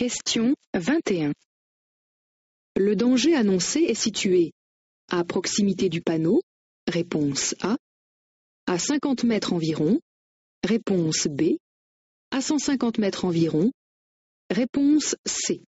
Question 21. Le danger annoncé est situé à proximité du panneau, réponse A, à 50 mètres environ, réponse B, à 150 mètres environ, réponse C.